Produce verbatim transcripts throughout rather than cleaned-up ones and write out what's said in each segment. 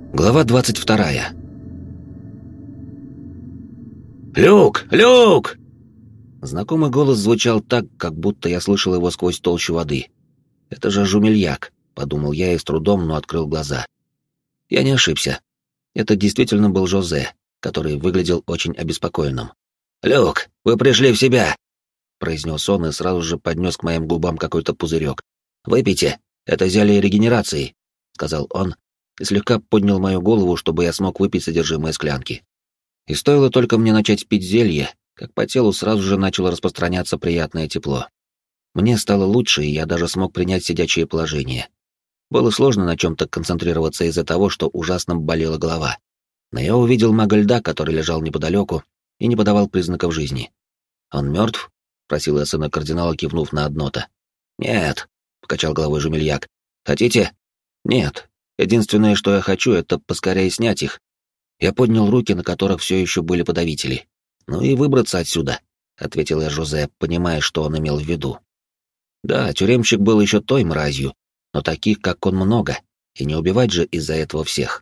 Глава двадцать вторая. «Люк! Люк!» Знакомый голос звучал так, как будто я слышал его сквозь толщу воды. «Это же Жумельяк», — подумал я и с трудом, но открыл глаза. Я не ошибся. Это действительно был Жозе, который выглядел очень обеспокоенным. «Люк, вы пришли в себя!» — произнес он и сразу же поднес к моим губам какой-то пузырек. «Выпейте, это зелье регенерации», — сказал он, и слегка поднял мою голову, чтобы я смог выпить содержимое склянки. И стоило только мне начать пить зелье, как по телу сразу же начало распространяться приятное тепло. Мне стало лучше, и я даже смог принять сидячее положение. Было сложно на чем-то концентрироваться из-за того, что ужасно болела голова. Но я увидел мага льда, который лежал неподалеку и не подавал признаков жизни. «Он мертв?» — спросил я сына кардинала, кивнув на одно-то. «Нет», — покачал головой Жумельяк. «Хотите?» «Нет. Единственное, что я хочу, это поскорее снять их». Я поднял руки, на которых все еще были подавители. «Ну и выбраться отсюда», — ответил я Жозе, понимая, что он имел в виду. Да, тюремщик был еще той мразью, но таких, как он, много, и не убивать же из-за этого всех.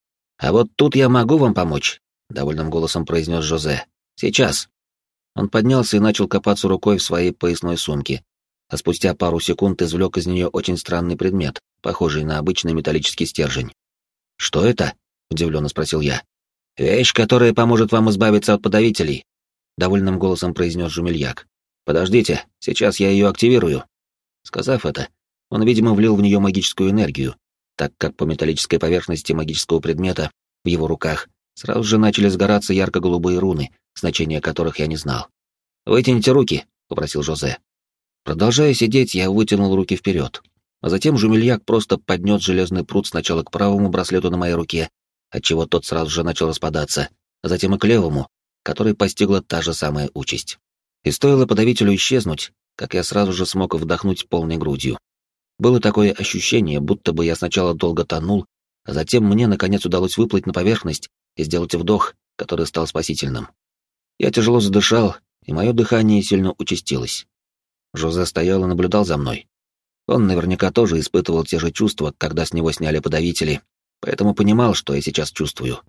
«А вот тут я могу вам помочь», — довольным голосом произнес Жозе. «Сейчас». Он поднялся и начал копаться рукой в своей поясной сумке, а спустя пару секунд извлек из нее очень странный предмет, похожий на обычный металлический стержень. «Что это?» — удивленно спросил я. «Вещь, которая поможет вам избавиться от подавителей», — довольным голосом произнес Жумельяк. «Подождите, сейчас я ее активирую». Сказав это, он, видимо, влил в нее магическую энергию, так как по металлической поверхности магического предмета в его руках сразу же начали сгораться ярко-голубые руны, значения которых я не знал. «Вытяните руки», — попросил Жозе. Продолжая сидеть, я вытянул руки вперед, а затем Жумельяк просто поднес железный прут сначала к правому браслету на моей руке, отчего тот сразу же начал распадаться, а затем и к левому, который постигла та же самая участь. И стоило подавителю исчезнуть, как я сразу же смог вдохнуть полной грудью. Было такое ощущение, будто бы я сначала долго тонул, а затем мне наконец удалось выплыть на поверхность и сделать вдох, который стал спасительным. Я тяжело задышал, и мое дыхание сильно участилось. Жозе стоял и наблюдал за мной. Он наверняка тоже испытывал те же чувства, когда с него сняли подавители, поэтому понимал, что я сейчас чувствую.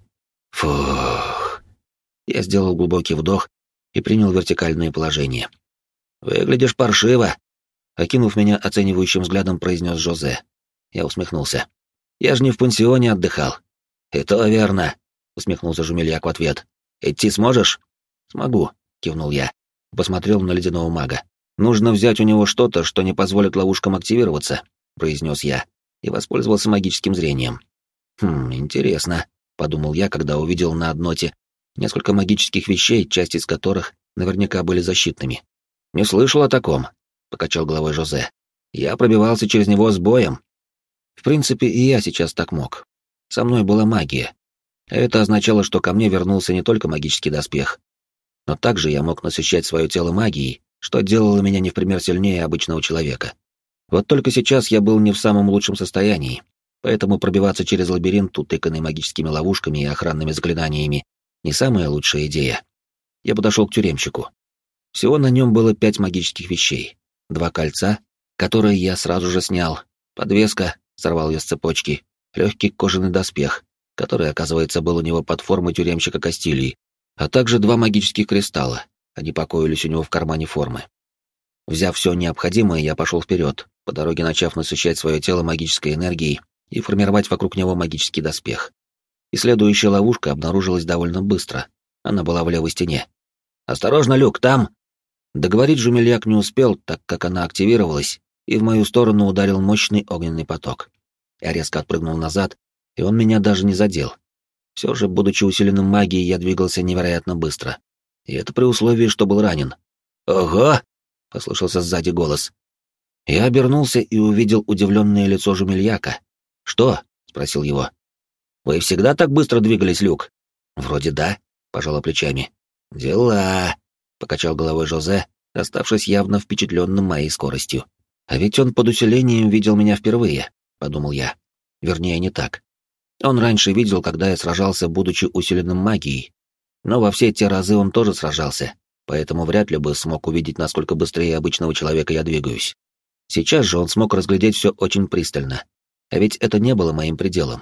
Фух. Я сделал глубокий вдох и принял вертикальное положение. «Выглядишь паршиво», — окинув меня оценивающим взглядом, произнес Жозе. Я усмехнулся. «Я же не в пансионе отдыхал». «И то верно», — усмехнулся Жумельяк в ответ. «Идти сможешь?» «Смогу», — кивнул я. Посмотрел на ледяного мага. «Нужно взять у него что-то, что не позволит ловушкам активироваться», — произнес я, и воспользовался магическим зрением. «Хм, интересно», — подумал я, когда увидел на одноте несколько магических вещей, часть из которых наверняка были защитными. «Не слышал о таком», — покачал головой Жозе. «Я пробивался через него с боем». В принципе, и я сейчас так мог. Со мной была магия. Это означало, что ко мне вернулся не только магический доспех, но также я мог насыщать свое тело магией, что делало меня не в пример сильнее обычного человека. Вот только сейчас я был не в самом лучшем состоянии, поэтому пробиваться через лабиринт, утыканный магическими ловушками и охранными заклинаниями, не самая лучшая идея. Я подошел к тюремщику. Всего на нем было пять магических вещей. Два кольца, которые я сразу же снял, подвеска, сорвал ее с цепочки, легкий кожаный доспех, который, оказывается, был у него под формой тюремщика Кастилии, а также два магических кристалла. Они покоились у него в кармане формы. Взяв все необходимое, я пошел вперед, по дороге начав насыщать свое тело магической энергией и формировать вокруг него магический доспех. И следующая ловушка обнаружилась довольно быстро. Она была в левой стене. «Осторожно, Люк, там!» Договорить Жумельяк не успел, так как она активировалась, и в мою сторону ударил мощный огненный поток. Я резко отпрыгнул назад, и он меня даже не задел. Все же, будучи усиленным магией, я двигался невероятно быстро. И это при условии, что был ранен. «Ого!» — послышался сзади голос. Я обернулся и увидел удивленное лицо Жумельяка. «Что?» — спросил его. «Вы всегда так быстро двигались, Люк?» «Вроде да», — пожала плечами. «Дела», — покачал головой Жозе, оставшись явно впечатленным моей скоростью. «А ведь он под усилением видел меня впервые», — подумал я. Вернее, не так. Он раньше видел, когда я сражался, будучи усиленным магией. Но во все те разы он тоже сражался, поэтому вряд ли бы смог увидеть, насколько быстрее обычного человека я двигаюсь. Сейчас же он смог разглядеть все очень пристально. А ведь это не было моим пределом.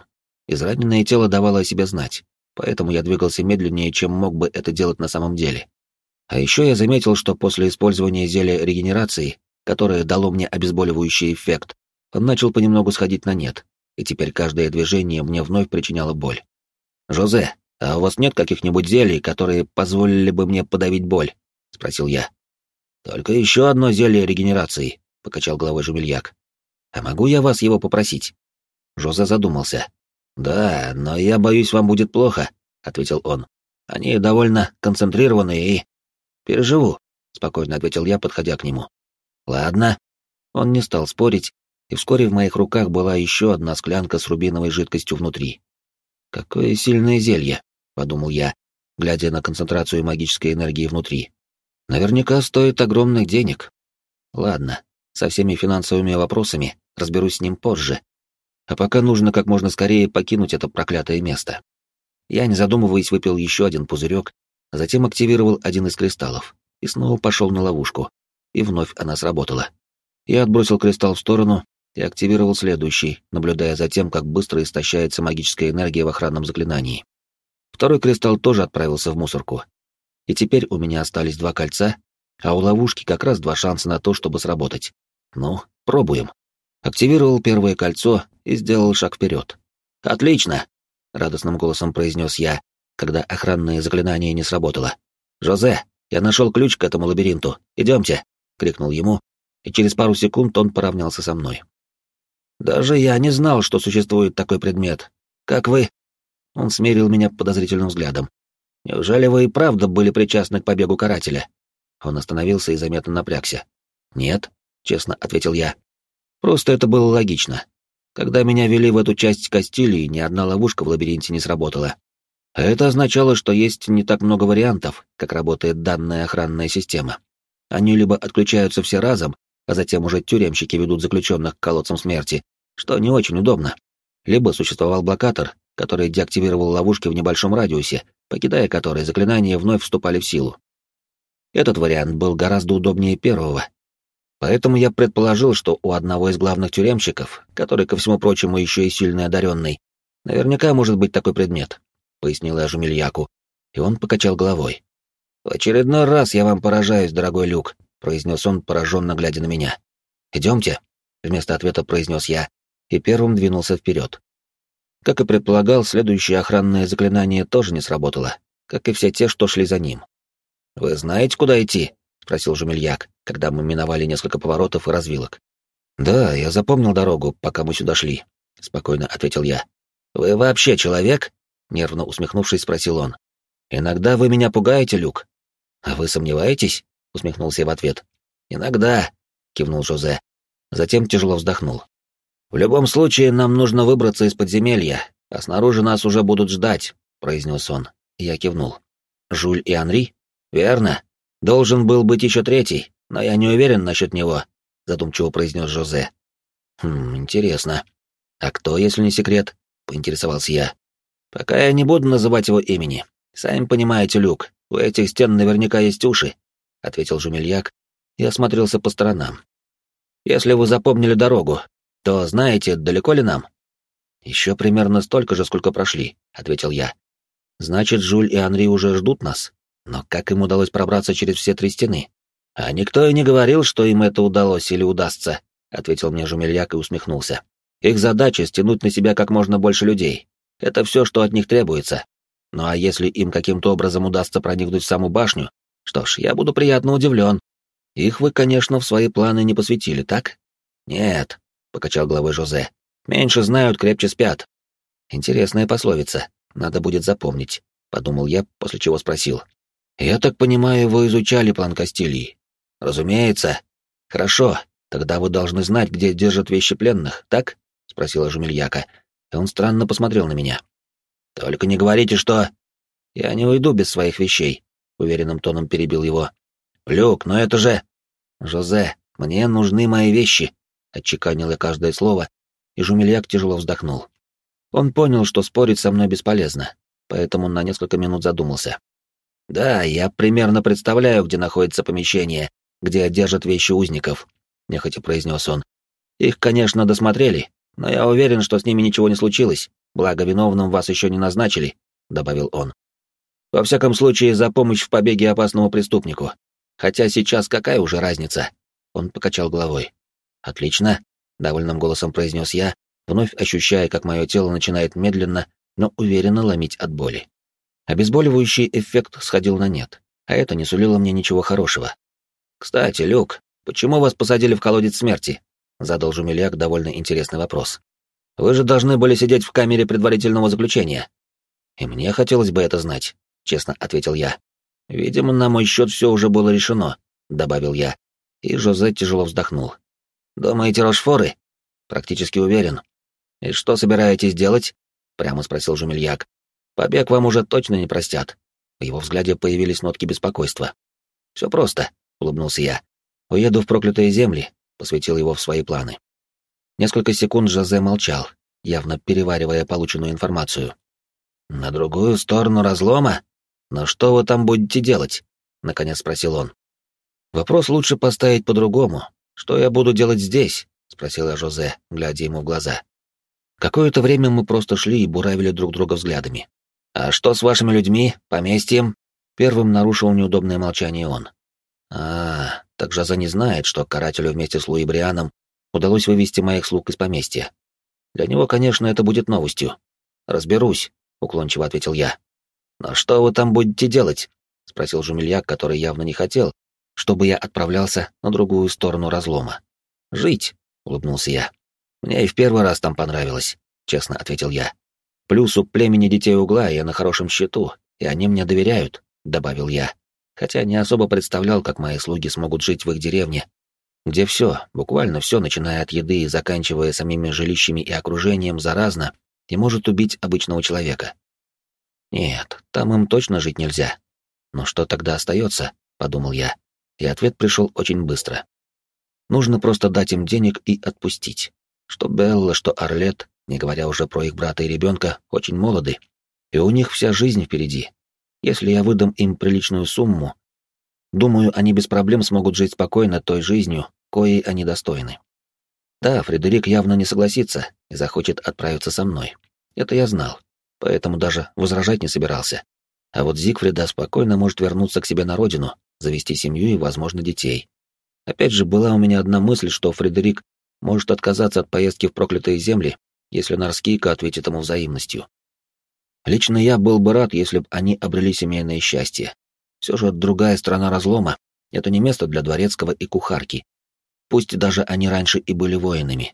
Израненное тело давало о себе знать, поэтому я двигался медленнее, чем мог бы это делать на самом деле. А еще я заметил, что после использования зелья регенерации, которое дало мне обезболивающий эффект, он начал понемногу сходить на нет, и теперь каждое движение мне вновь причиняло боль. «Жозе, а у вас нет каких-нибудь зелий, которые позволили бы мне подавить боль?» — спросил я. «Только еще одно зелье регенерации», — покачал головой Жумельяк. «А могу я вас его попросить?» Жозе задумался. «Да, но я боюсь, вам будет плохо», — ответил он. «Они довольно концентрированные и...» «Переживу», — спокойно ответил я, подходя к нему. «Ладно». Он не стал спорить, и вскоре в моих руках была еще одна склянка с рубиновой жидкостью внутри. «Какое сильное зелье», — подумал я, глядя на концентрацию магической энергии внутри. «Наверняка стоит огромных денег. Ладно, со всеми финансовыми вопросами разберусь с ним позже. А пока нужно как можно скорее покинуть это проклятое место». Я, не задумываясь, выпил еще один пузырек, а затем активировал один из кристаллов и снова пошел на ловушку. И вновь она сработала. Я отбросил кристалл в сторону и активировал следующий, наблюдая за тем, как быстро истощается магическая энергия в охранном заклинании. Второй кристалл тоже отправился в мусорку. И теперь у меня остались два кольца, а у ловушки как раз два шанса на то, чтобы сработать. Ну, пробуем. Активировал первое кольцо и сделал шаг вперед. «Отлично!» — радостным голосом произнес я, когда охранное заклинание не сработало. «Жозе, я нашел ключ к этому лабиринту. Идемте!» — крикнул ему, и через пару секунд он поравнялся со мной. «Даже я не знал, что существует такой предмет. Как вы...» Он смерил меня подозрительным взглядом. «Неужели вы и правда были причастны к побегу карателя?» Он остановился и заметно напрягся. «Нет», — честно ответил я. «Просто это было логично. Когда меня вели в эту часть Кастилии, ни одна ловушка в лабиринте не сработала. А это означало, что есть не так много вариантов, как работает данная охранная система. Они либо отключаются все разом, а затем уже тюремщики ведут заключенных к колодцам смерти, что не очень удобно. Либо существовал блокатор, который деактивировал ловушки в небольшом радиусе, покидая которые заклинания вновь вступали в силу. Этот вариант был гораздо удобнее первого. Поэтому я предположил, что у одного из главных тюремщиков, который, ко всему прочему, еще и сильно одаренный, наверняка может быть такой предмет, — пояснил я Жумельяку, и он покачал головой. «В очередной раз я вам поражаюсь, дорогой Люк», — произнес он, пораженно глядя на меня. «Идемте», — вместо ответа произнес я, и первым двинулся вперед. Как и предполагал, следующее охранное заклинание тоже не сработало, как и все те, что шли за ним. «Вы знаете, куда идти?» — спросил Жумельяк, когда мы миновали несколько поворотов и развилок. «Да, я запомнил дорогу, пока мы сюда шли», — спокойно ответил я. «Вы вообще человек?» — нервно усмехнувшись, спросил он. «Иногда вы меня пугаете, Люк». «А вы сомневаетесь?» — усмехнулся я в ответ. «Иногда», — кивнул Жозе. Затем тяжело вздохнул. «В любом случае, нам нужно выбраться из подземелья, а снаружи нас уже будут ждать», — произнес он. Я кивнул. «Жюль и Анри?» «Верно. Должен был быть еще третий, но я не уверен насчет него», — задумчиво произнес Жозе. «Хм, интересно. А кто, если не секрет?» — поинтересовался я. «Пока я не буду называть его имени. Сами понимаете, Люк, у этих стен наверняка есть уши», — ответил Жумельяк и осмотрелся по сторонам. «Если вы запомнили дорогу, то знаете, далеко ли нам?» «Еще примерно столько же, сколько прошли», — ответил я. «Значит, Жюль и Анри уже ждут нас? Но как им удалось пробраться через все три стены?» «А никто и не говорил, что им это удалось или удастся», — ответил мне Жумельяк и усмехнулся. «Их задача — стянуть на себя как можно больше людей. Это все, что от них требуется. Ну а если им каким-то образом удастся проникнуть в саму башню, что ж, я буду приятно удивлен. Их вы, конечно, в свои планы не посвятили, так?» «Нет», — покачал головой Жозе. «Меньше знают, крепче спят». «Интересная пословица, надо будет запомнить», — подумал я, после чего спросил. «Я так понимаю, вы изучали план Кастилии?» «Разумеется». «Хорошо, тогда вы должны знать, где держат вещи пленных, так?» — спросила Жумельяка, и он странно посмотрел на меня. «Только не говорите, что...» «Я не уйду без своих вещей», — уверенным тоном перебил его. «Люк, но это же...» «Жозе, мне нужны мои вещи», — отчеканил я каждое слово, и Жумельяк тяжело вздохнул. Он понял, что спорить со мной бесполезно, поэтому на несколько минут задумался. «Да, я примерно представляю, где находится помещение, где держат вещи узников», — нехотя произнес он. «Их, конечно, досмотрели, но я уверен, что с ними ничего не случилось. благо виновным вас еще не назначили», — добавил он. «Во всяком случае, за помощь в побеге опасному преступнику. Хотя сейчас какая уже разница?» Он покачал головой. «Отлично», — довольным голосом произнес я, вновь ощущая, как мое тело начинает медленно, но уверенно ломить от боли. Обезболивающий эффект сходил на нет, а это не сулило мне ничего хорошего. «Кстати, Люк, почему вас посадили в колодец смерти?» — задал Жумельяк довольно интересный вопрос. «Вы же должны были сидеть в камере предварительного заключения». «И мне хотелось бы это знать», — честно ответил я. «Видимо, на мой счет все уже было решено», — добавил я, и Жозе тяжело вздохнул. «Думаете, Рошфоры?» «Практически уверен». «И что собираетесь делать?» — прямо спросил Жумельяк. «Побег вам уже точно не простят». В его взгляде появились нотки беспокойства. «Все просто», — улыбнулся я. «Уеду в проклятые земли», — посвятил его в свои планы. Несколько секунд Жозе молчал, явно переваривая полученную информацию. «На другую сторону разлома? Но что вы там будете делать?» — наконец спросил он. «Вопрос лучше поставить по-другому. Что я буду делать здесь?» — спросил я Жозе, глядя ему в глаза. Какое-то время мы просто шли и буравили друг друга взглядами. «А что с вашими людьми, поместьем?» Первым нарушил неудобное молчание он. «А, так Жозе не знает, что карателю вместе с Луи Брианом удалось вывести моих слуг из поместья. Для него, конечно, это будет новостью. Разберусь», — уклончиво ответил я. «Но что вы там будете делать?» — спросил Жумельяк, который явно не хотел, чтобы я отправлялся на другую сторону разлома. «Жить», — улыбнулся я. «Мне и в первый раз там понравилось», — честно ответил я. «Плюс у племени Детей Угла я на хорошем счету, и они мне доверяют», — добавил я, хотя не особо представлял, как мои слуги смогут жить в их деревне, где все, буквально все, начиная от еды и заканчивая самими жилищами и окружением, заразно и может убить обычного человека. «Нет, там им точно жить нельзя. Но что тогда остается?» — подумал я, и ответ пришел очень быстро. Нужно просто дать им денег и отпустить. Что Белла, что Орлет, не говоря уже про их брата и ребенка, очень молоды, и у них вся жизнь впереди. Если я выдам им приличную сумму, думаю, они без проблем смогут жить спокойно той жизнью, коей они достойны. Да, Фредерик явно не согласится и захочет отправиться со мной. Это я знал, поэтому даже возражать не собирался. А вот Зигфрида спокойно может вернуться к себе на родину, завести семью и, возможно, детей. Опять же, была у меня одна мысль, что Фредерик может отказаться от поездки в проклятые земли, если Нарскийка ответит ему взаимностью. Лично я был бы рад, если бы они обрели семейное счастье. Все же другая сторона разлома — это не место для дворецкого и кухарки, пусть даже они раньше и были воинами.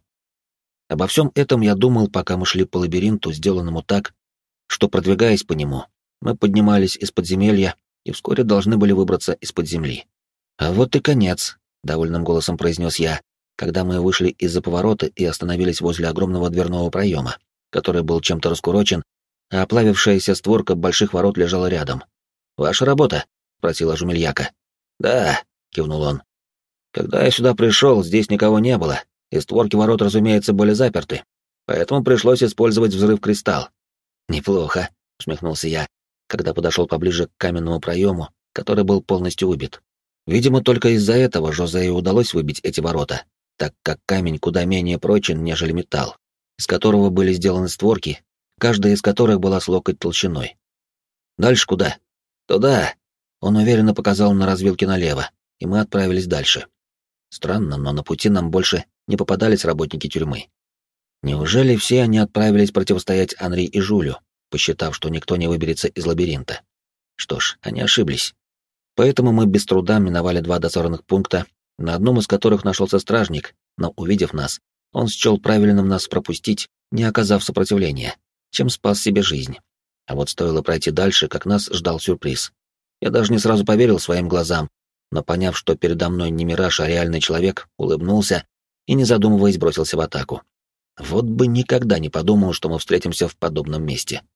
Обо всем этом я думал, пока мы шли по лабиринту, сделанному так, что, продвигаясь по нему, мы поднимались из подземелья и вскоре должны были выбраться из-под земли. «А вот и конец», — довольным голосом произнес я, когда мы вышли из-за поворота и остановились возле огромного дверного проема, который был чем-то раскурочен, а оплавившаяся створка больших ворот лежала рядом. «Ваша работа?» — спросила Жумельяка. «Да», — кивнул он. «Когда я сюда пришел, здесь никого не было, и створки ворот, разумеется, были заперты, поэтому пришлось использовать взрыв-кристалл». «Неплохо», — усмехнулся я, когда подошел поближе к каменному проему, который был полностью выбит. Видимо, только из-за этого Жозе и удалось выбить эти ворота, так как камень куда менее прочен, нежели металл, из которого были сделаны створки, каждая из которых была с локоть толщиной. «Дальше куда?» «Туда!» Он уверенно показал на развилке налево, и мы отправились дальше. Странно, но на пути нам больше не попадались работники тюрьмы. Неужели все они отправились противостоять Анри и Жюлю, посчитав, что никто не выберется из лабиринта? Что ж, они ошиблись. Поэтому мы без труда миновали два дозорных пункта, на одном из которых нашелся стражник, но, увидев нас, он счел правильным нас пропустить, не оказав сопротивления, чем спас себе жизнь. А вот стоило пройти дальше, как нас ждал сюрприз. Я даже не сразу поверил своим глазам, но, поняв, что передо мной не мираж, а реальный человек, улыбнулся и, не задумываясь, бросился в атаку. Вот бы никогда не подумал, что мы встретимся в подобном месте.